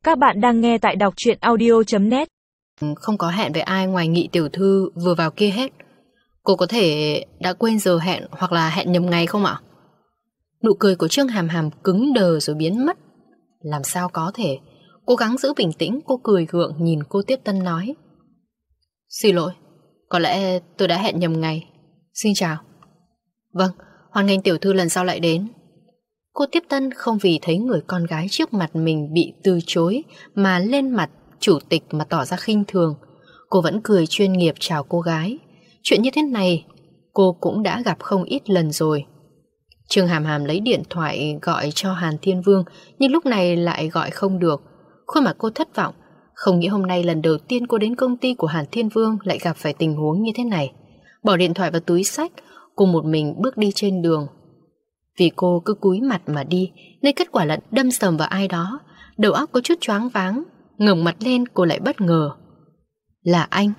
Các bạn đang nghe tại đọc truyện audio.net. Không có hẹn với ai ngoài Nghị tiểu thư vừa vào kia hết. Cô có thể đã quên giờ hẹn hoặc là hẹn nhầm ngày không ạ? Nụ cười của Trương Hàm Hàm cứng đờ rồi biến mất. Làm sao có thể? Cố gắng giữ bình tĩnh, cô cười gượng nhìn cô tiếp tân nói: Xin lỗi, có lẽ tôi đã hẹn nhầm ngày. Xin chào. Vâng, hoan nghênh tiểu thư lần sau lại đến. Cô tiếp tân không vì thấy người con gái trước mặt mình bị từ chối mà lên mặt chủ tịch mà tỏ ra khinh thường. Cô vẫn cười chuyên nghiệp chào cô gái. Chuyện như thế này cô cũng đã gặp không ít lần rồi. Trương Hàm Hàm lấy điện thoại gọi cho Hàn Thiên Vương, nhưng lúc này lại gọi không được. Khuôn mặt cô thất vọng. Không nghĩ hôm nay lần đầu tiên cô đến công ty của Hàn Thiên Vương lại gặp phải tình huống như thế này. Bỏ điện thoại vào túi xách, cô một mình bước đi trên đường. Vì cô cứ cúi mặt mà đi nên kết quả là đâm sầm vào ai đó. Đầu óc có chút choáng váng. Ngẩng mặt lên cô lại bất ngờ. Là anh.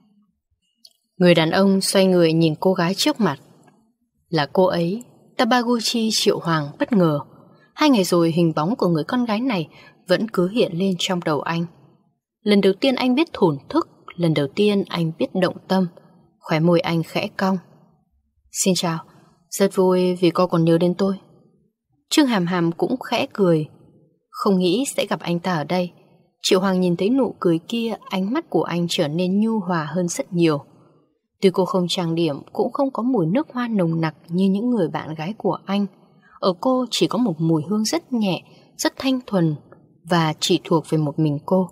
Người đàn ông xoay người nhìn cô gái trước mặt. Là cô ấy, Tabaguchi Triệu Hoàng. Bất ngờ 2 ngày rồi hình bóng của người con gái này vẫn cứ hiện lên trong đầu anh. Lần đầu tiên anh biết thổn thức, lần đầu tiên anh biết động tâm. Khóe môi anh khẽ cong. Xin chào, rất vui vì cô còn nhớ đến tôi. Trương Hàm Hàm cũng khẽ cười. Không nghĩ sẽ gặp anh ta ở đây. Triệu Hoàng nhìn thấy nụ cười kia, ánh mắt của anh trở nên nhu hòa hơn rất nhiều. Tuy cô không trang điểm, cũng không có mùi nước hoa nồng nặc như những người bạn gái của anh. Ở cô chỉ có một mùi hương rất nhẹ, rất thanh thuần và chỉ thuộc về một mình cô.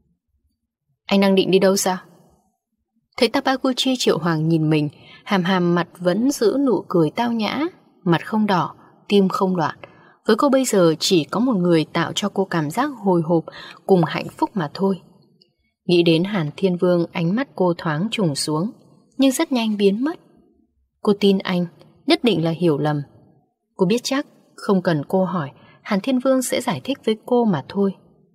Anh đang định đi đâu sao? Thấy Tabaguchi Triệu Hoàng nhìn mình, Hàm Hàm mặt vẫn giữ nụ cười tao nhã, mặt không đỏ, tim không loạn. Với cô bây giờ chỉ có một người tạo cho cô cảm giác hồi hộp cùng hạnh phúc mà thôi. Nghĩ đến Hàn Thiên Vương, ánh mắt cô thoáng trùng xuống, nhưng rất nhanh biến mất. Cô tin anh, nhất định là hiểu lầm. Cô biết chắc, không cần cô hỏi, Hàn Thiên Vương sẽ giải thích với cô mà thôi.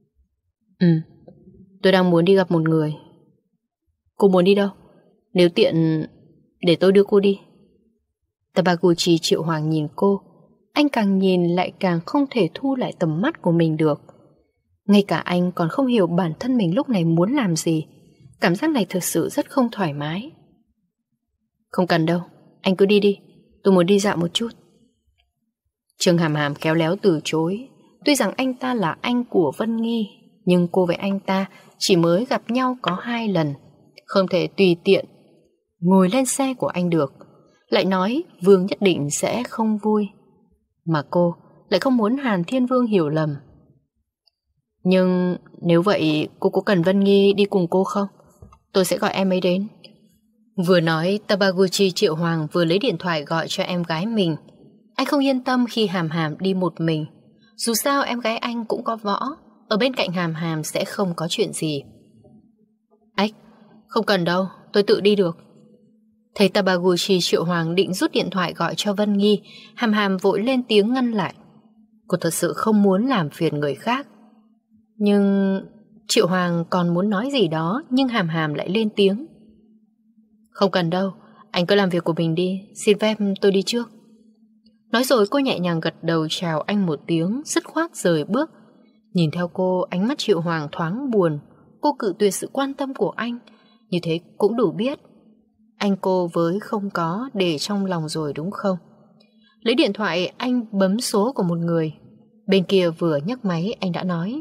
Tôi đang muốn đi gặp một người. Cô muốn đi đâu? Nếu tiện, để tôi đưa cô đi. Tabaguchi Triệu Hoàng nhìn cô. Anh càng nhìn lại càng không thể thu lại tầm mắt của mình được. Ngay cả anh còn không hiểu bản thân mình lúc này muốn làm gì. Cảm giác này thực sự rất không thoải mái. Không cần đâu, anh cứ đi đi. Tôi muốn đi dạo một chút. Trương Hàm Hàm khéo léo từ chối. Tuy rằng anh ta là anh của Vân Nghi, nhưng cô với anh ta chỉ mới gặp nhau có 2 lần. Không thể tùy tiện ngồi lên xe của anh được. Lại nói Vương nhất định sẽ không vui. Mà cô lại không muốn Hàn Thiên Vương hiểu lầm. Nhưng nếu vậy cô có cần Vân Nghi đi cùng cô không? Tôi sẽ gọi em ấy đến. Vừa nói Tabaguchi Triệu Hoàng vừa lấy điện thoại gọi cho em gái mình. Anh không yên tâm khi Hàm Hàm đi một mình. Dù sao em gái anh cũng có võ, ở bên cạnh Hàm Hàm sẽ không có chuyện gì. Ách, không cần đâu, tôi tự đi được. Thấy Tabaguchi Triệu Hoàng định rút điện thoại gọi cho Vân Nghi, Hàm Hàm vội lên tiếng ngăn lại. Cô thật sự không muốn làm phiền người khác. Nhưng Triệu Hoàng còn muốn nói gì đó, nhưng Hàm Hàm lại lên tiếng. Không cần đâu, anh cứ làm việc của mình đi, xin phép tôi đi trước. Nói rồi cô nhẹ nhàng gật đầu chào anh một tiếng, dứt khoát rời bước. Nhìn theo cô, ánh mắt Triệu Hoàng thoáng buồn. Cô cự tuyệt sự quan tâm của anh. Như thế cũng đủ biết anh cô với không có để trong lòng rồi đúng không? Lấy điện thoại anh bấm số của một người. Bên kia vừa nhấc máy anh đã nói: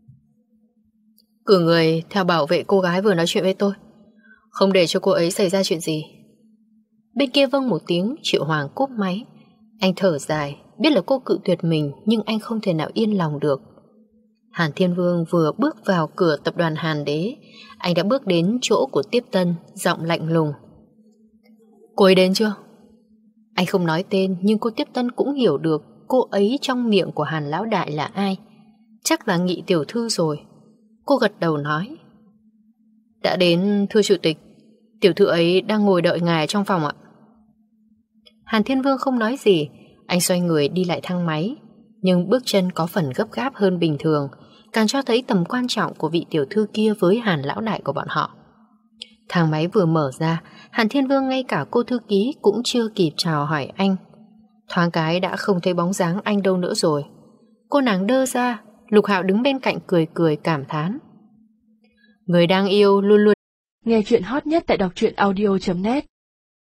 Cử người theo bảo vệ cô gái vừa nói chuyện với tôi, không để cho cô ấy xảy ra chuyện gì. Bên kia vâng một tiếng, Triệu Hoàng cúp máy. Anh thở dài, biết là cô cự tuyệt mình, nhưng anh không thể nào yên lòng được. Hàn Thiên Vương vừa bước vào cửa tập đoàn Hàn Đế. Anh đã bước đến chỗ của tiếp tân, giọng lạnh lùng: Cô ấy đến chưa? Anh không nói tên, nhưng cô tiếp tân cũng hiểu được cô ấy trong miệng của Hàn Lão Đại là ai. Chắc là Nghị tiểu thư rồi. Cô gật đầu nói: Đã đến thưa chủ tịch. Tiểu thư ấy đang ngồi đợi ngài trong phòng ạ. Hàn Thiên Vương không nói gì. Anh xoay người đi lại thang máy, nhưng bước chân có phần gấp gáp hơn bình thường, càng cho thấy tầm quan trọng của vị tiểu thư kia với Hàn Lão Đại của bọn họ. Thang máy vừa mở ra, Hàn Thiên Vương ngay cả cô thư ký cũng chưa kịp chào hỏi anh. Thoáng cái đã không thấy bóng dáng anh đâu nữa rồi. Cô nàng đơ ra, Lục Hạo đứng bên cạnh cười cười cảm thán. Người đang yêu luôn luôn. Nghe chuyện hot nhất tại đọc truyện audio.net